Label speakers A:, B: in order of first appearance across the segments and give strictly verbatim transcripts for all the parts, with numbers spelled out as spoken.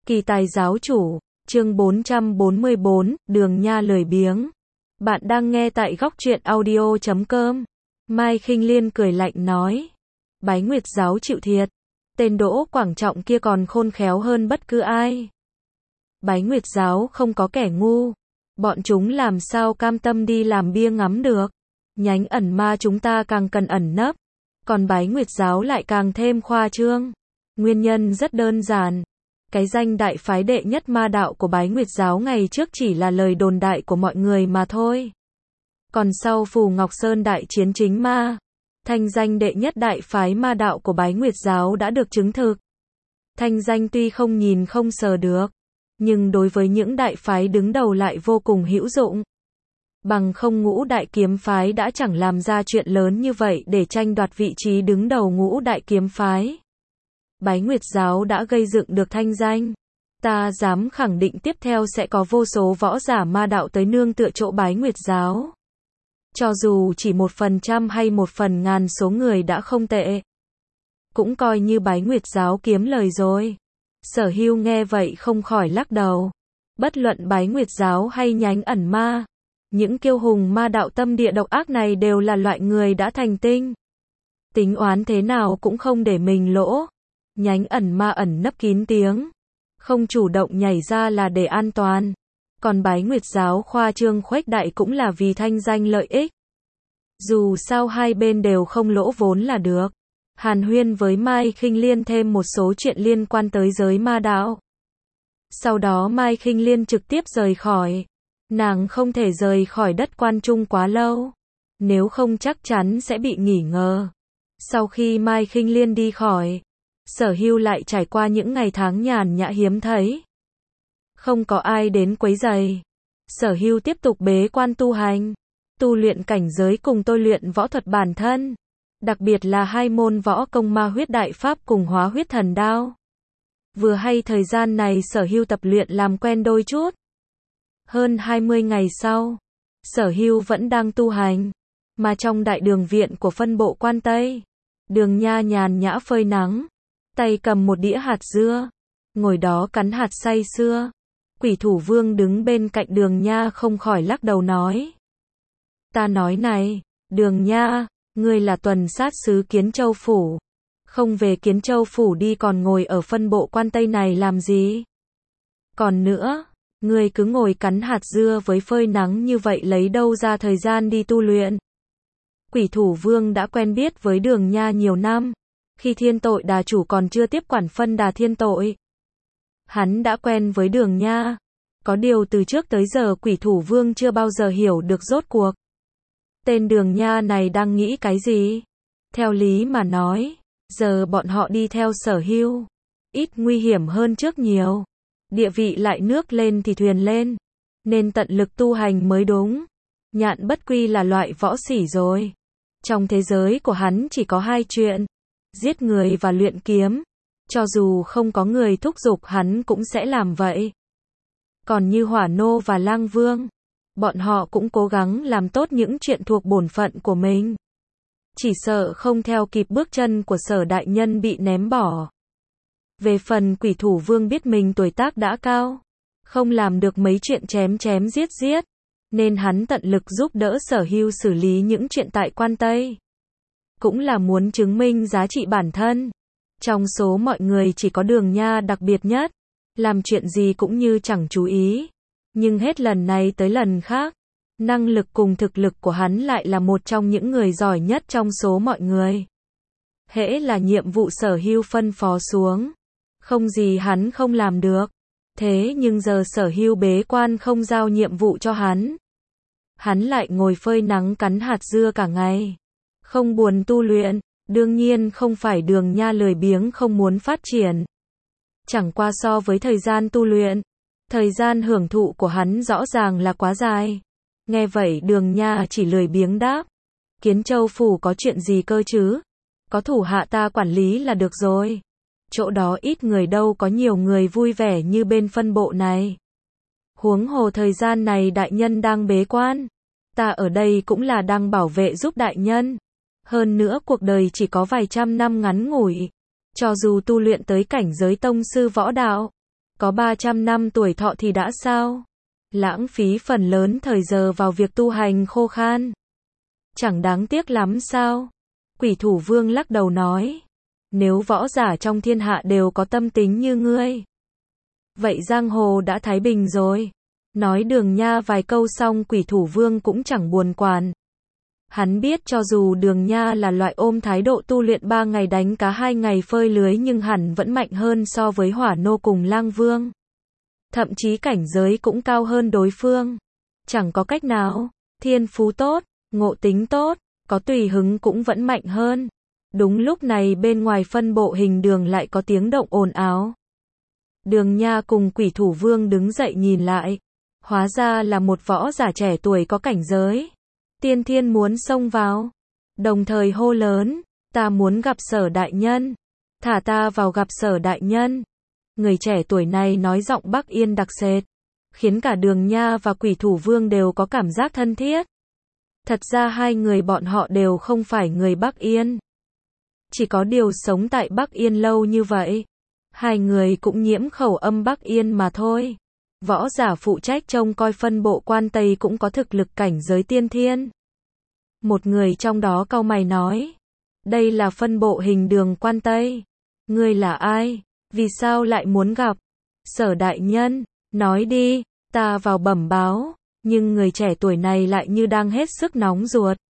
A: Kỳ tài giáo chủ, chương bốn trăm bốn mươi bốn, Đường Nha lười biếng. Bạn đang nghe tại góc truyện audio chấm com. Mai Khinh Liên cười lạnh nói. Bái Nguyệt giáo chịu thiệt. Tên Đỗ Quảng Trọng kia còn khôn khéo hơn bất cứ ai. Bái Nguyệt giáo không có kẻ ngu. Bọn chúng làm sao cam tâm đi làm bia ngắm được. Nhánh ẩn ma chúng ta càng cần ẩn nấp. Còn Bái Nguyệt giáo lại càng thêm khoa trương. Nguyên nhân rất đơn giản. Cái danh đại phái đệ nhất ma đạo của Bái Nguyệt giáo ngày trước chỉ là lời đồn đại của mọi người mà thôi. Còn sau Phù Ngọc Sơn đại chiến chính ma, thanh danh đệ nhất đại phái ma đạo của Bái Nguyệt giáo đã được chứng thực. Thanh danh tuy không nhìn không sờ được, nhưng đối với những đại phái đứng đầu lại vô cùng hữu dụng. Bằng không ngũ đại kiếm phái đã chẳng làm ra chuyện lớn như vậy để tranh đoạt vị trí đứng đầu ngũ đại kiếm phái. Bái Nguyệt giáo đã gây dựng được thanh danh. Ta dám khẳng định tiếp theo sẽ có vô số võ giả ma đạo tới nương tựa chỗ Bái Nguyệt giáo. Cho dù chỉ một phần trăm hay một phần ngàn số người đã không tệ. Cũng coi như Bái Nguyệt giáo kiếm lời rồi. Sở Hưu nghe vậy không khỏi lắc đầu. Bất luận Bái Nguyệt giáo hay nhánh ẩn ma, những kiêu hùng ma đạo tâm địa độc ác này đều là loại người đã thành tinh. Tính oán thế nào cũng không để mình lỗ. Nhánh ẩn ma ẩn nấp kín tiếng, không chủ động nhảy ra là để an toàn. Còn Bái Nguyệt giáo khoa trương khuếch đại cũng là vì thanh danh lợi ích. Dù sao hai bên đều không lỗ vốn là được. Hàn huyên với Mai Khinh Liên thêm một số chuyện liên quan tới giới ma đạo. Sau đó Mai Khinh Liên trực tiếp rời khỏi. Nàng không thể rời khỏi đất Quan Trung quá lâu, nếu không chắc chắn sẽ bị nghi ngờ. Sau khi Mai Khinh Liên đi khỏi, Sở Hưu lại trải qua những ngày tháng nhàn nhã hiếm thấy. Không có ai đến quấy rầy. Sở Hưu tiếp tục bế quan tu hành, tu luyện cảnh giới cùng tôi luyện võ thuật bản thân, đặc biệt là hai môn võ công Ma Huyết Đại Pháp cùng Hóa Huyết Thần Đao. Vừa hay thời gian này Sở Hưu tập luyện làm quen đôi chút. Hơn hai mươi ngày sau, Sở Hưu vẫn đang tu hành, mà trong đại đường viện của phân bộ Quan Tây, Đường Nha nhàn nhã phơi nắng, tay cầm một đĩa hạt dưa, ngồi đó cắn hạt say sưa. Quỷ Thủ Vương đứng bên cạnh Đường Nha không khỏi lắc đầu nói. Ta nói này, Đường Nha, ngươi là tuần sát sứ Kiến Châu Phủ. Không về Kiến Châu Phủ đi còn ngồi ở phân bộ Quan Tây này làm gì? Còn nữa, ngươi cứ ngồi cắn hạt dưa với phơi nắng như vậy lấy đâu ra thời gian đi tu luyện? Quỷ Thủ Vương đã quen biết với Đường Nha nhiều năm. Khi Thiên Tội Đà chủ còn chưa tiếp quản phân đà Thiên Tội, hắn đã quen với Đường Nha. Có điều từ trước tới giờ Quỷ Thủ Vương chưa bao giờ hiểu được rốt cuộc tên Đường Nha này đang nghĩ cái gì. Theo lý mà nói, giờ bọn họ đi theo Sở Hưu, ít nguy hiểm hơn trước nhiều. Địa vị lại nước lên thì thuyền lên, nên tận lực tu hành mới đúng. Nhạn Bất Quy là loại võ sĩ rồi. Trong thế giới của hắn chỉ có hai chuyện: giết người và luyện kiếm. Cho dù không có người thúc giục hắn cũng sẽ làm vậy. Còn như Hỏa Nô và Lang Vương, bọn họ cũng cố gắng làm tốt những chuyện thuộc bổn phận của mình. Chỉ sợ không theo kịp bước chân của Sở đại nhân bị ném bỏ. Về phần Quỷ Thủ Vương biết mình tuổi tác đã cao, không làm được mấy chuyện chém chém giết giết, nên hắn tận lực giúp đỡ Sở Hưu xử lý những chuyện tại Quan Tây. Cũng là muốn chứng minh giá trị bản thân. Trong số mọi người chỉ có Đường Nha đặc biệt nhất, làm chuyện gì cũng như chẳng chú ý. Nhưng hết lần này tới lần khác, năng lực cùng thực lực của hắn lại là một trong những người giỏi nhất trong số mọi người. Hễ là nhiệm vụ Sở Hưu phân phó xuống, không gì hắn không làm được. Thế nhưng giờ Sở Hưu bế quan không giao nhiệm vụ cho hắn. Hắn lại ngồi phơi nắng cắn hạt dưa cả ngày, không buồn tu luyện. Đương nhiên không phải Đường Nha lười biếng không muốn phát triển. Chẳng qua so với thời gian tu luyện, thời gian hưởng thụ của hắn rõ ràng là quá dài. Nghe vậy Đường Nha chỉ lười biếng đáp. Kiến Châu Phủ có chuyện gì cơ chứ? Có thủ hạ ta quản lý là được rồi. Chỗ đó ít người đâu có nhiều người vui vẻ như bên phân bộ này. Huống hồ thời gian này đại nhân đang bế quan. Ta ở đây cũng là đang bảo vệ giúp đại nhân. Hơn nữa cuộc đời chỉ có vài trăm năm ngắn ngủi. Cho dù tu luyện tới cảnh giới tông sư võ đạo, có ba trăm năm tuổi thọ thì đã sao? Lãng phí phần lớn thời giờ vào việc tu hành khô khan. Chẳng đáng tiếc lắm sao? Quỷ thủ vương lắc đầu nói. Nếu võ giả trong thiên hạ đều có tâm tính như ngươi, vậy giang hồ đã thái bình rồi. Nói Đường Nha vài câu xong quỷ thủ vương cũng chẳng buồn quản. Hắn biết cho dù Đường Nha là loại ôm thái độ tu luyện ba ngày đánh cá hai ngày phơi lưới nhưng hẳn vẫn mạnh hơn so với Hỏa Nô cùng Lang Vương. Thậm chí cảnh giới cũng cao hơn đối phương. Chẳng có cách nào, thiên phú tốt, ngộ tính tốt, có tùy hứng cũng vẫn mạnh hơn. Đúng lúc này bên ngoài phân bộ hình đường lại có tiếng động ồn ào. Đường Nha cùng quỷ thủ vương đứng dậy nhìn lại. Hóa ra là một võ giả trẻ tuổi có cảnh giới tiên thiên muốn xông vào. Đồng thời hô lớn, ta muốn gặp Sở đại nhân. Thả ta vào gặp Sở đại nhân. Người trẻ tuổi này nói giọng Bắc Yên đặc sệt, khiến cả Đường Nha và quỷ thủ vương đều có cảm giác thân thiết. Thật ra hai người bọn họ đều không phải người Bắc Yên. Chỉ có điều sống tại Bắc Yên lâu như vậy, hai người cũng nhiễm khẩu âm Bắc Yên mà thôi. Võ giả phụ trách trông coi phân bộ quan Tây cũng có thực lực cảnh giới tiên thiên. Một người trong đó cau mày nói, đây là phân bộ hình đường quan Tây. Ngươi là ai? Vì sao lại muốn gặp Sở đại nhân? Nói đi, ta vào bẩm báo. Nhưng người trẻ tuổi này lại như đang hết sức nóng ruột.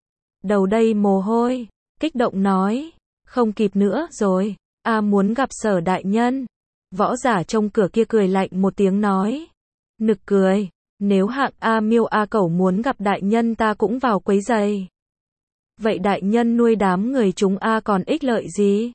A: Đầu đây mồ hôi, kích động nói, không kịp nữa rồi, a muốn gặp Sở đại nhân. Võ giả trong cửa kia cười lạnh một tiếng nói, nực cười, nếu hạng A Miêu A Cẩu muốn gặp đại nhân ta cũng vào quấy giày. Vậy đại nhân nuôi đám người chúng A còn ích lợi gì?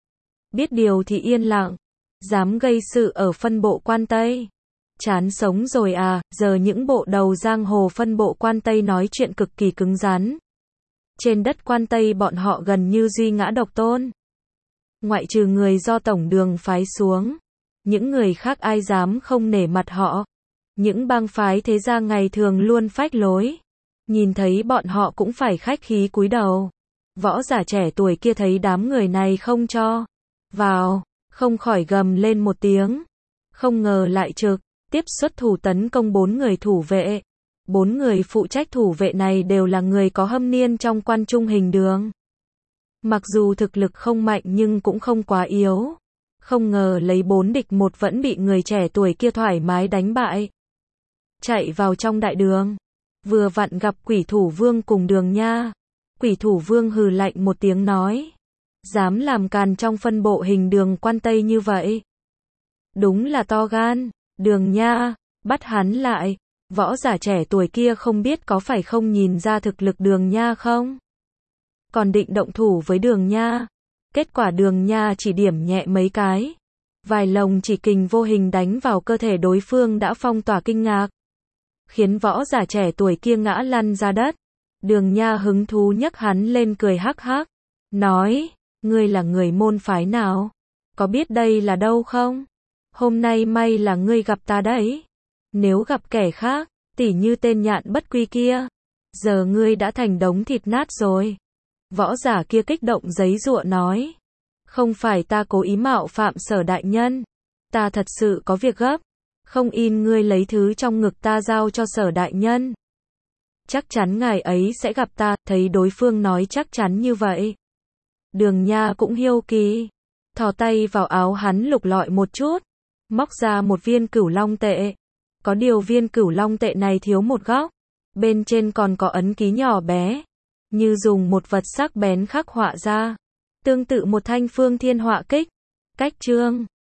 A: Biết điều thì yên lặng, dám gây sự ở phân bộ quan Tây. Chán sống rồi à, giờ những bộ đầu giang hồ phân bộ quan Tây nói chuyện cực kỳ cứng rắn. Trên đất quan Tây bọn họ gần như duy ngã độc tôn. Ngoại trừ người do tổng đường phái xuống, những người khác ai dám không nể mặt họ. Những bang phái thế gia ngày thường luôn phách lối. Nhìn thấy bọn họ cũng phải khách khí cúi đầu. Võ giả trẻ tuổi kia thấy đám người này không cho vào, không khỏi gầm lên một tiếng. Không ngờ lại trực tiếp xuất thủ tấn công bốn người thủ vệ. Bốn người phụ trách thủ vệ này đều là người có hâm niên trong quan trung hình đường. Mặc dù thực lực không mạnh nhưng cũng không quá yếu. Không ngờ lấy bốn địch một vẫn bị người trẻ tuổi kia thoải mái đánh bại. Chạy vào trong đại đường, vừa vặn gặp quỷ thủ vương cùng Đường Nha. Quỷ thủ vương hừ lạnh một tiếng nói, dám làm càn trong phân bộ hình đường quan Tây như vậy. Đúng là to gan. Đường Nha, bắt hắn lại. Võ giả trẻ tuổi kia không biết có phải không nhìn ra thực lực Đường Nha không? Còn định động thủ với Đường Nha. Kết quả Đường Nha chỉ điểm nhẹ mấy cái. Vài lồng chỉ kình vô hình đánh vào cơ thể đối phương đã phong tỏa kinh ngạc. Khiến võ giả trẻ tuổi kia ngã lăn ra đất. Đường Nha hứng thú nhấc hắn lên cười hắc hắc. Nói, ngươi là người môn phái nào? Có biết đây là đâu không? Hôm nay may là ngươi gặp ta đấy. Nếu gặp kẻ khác, tỉ như tên nhạn bất quy kia, giờ ngươi đã thành đống thịt nát rồi. Võ giả kia kích động giấy giụa nói, không phải ta cố ý mạo phạm Sở đại nhân, ta thật sự có việc gấp, không in ngươi lấy thứ trong ngực ta giao cho Sở đại nhân. Chắc chắn ngài ấy sẽ gặp ta. Thấy đối phương nói chắc chắn như vậy, Đường Nha cũng hiếu kỳ, thò tay vào áo hắn lục lọi một chút, móc ra một viên cửu long tệ. Có điều viên cửu long tệ này thiếu một góc, bên trên còn có ấn ký nhỏ bé, như dùng một vật sắc bén khắc họa ra, tương tự một thanh phương thiên họa kích. Cách chương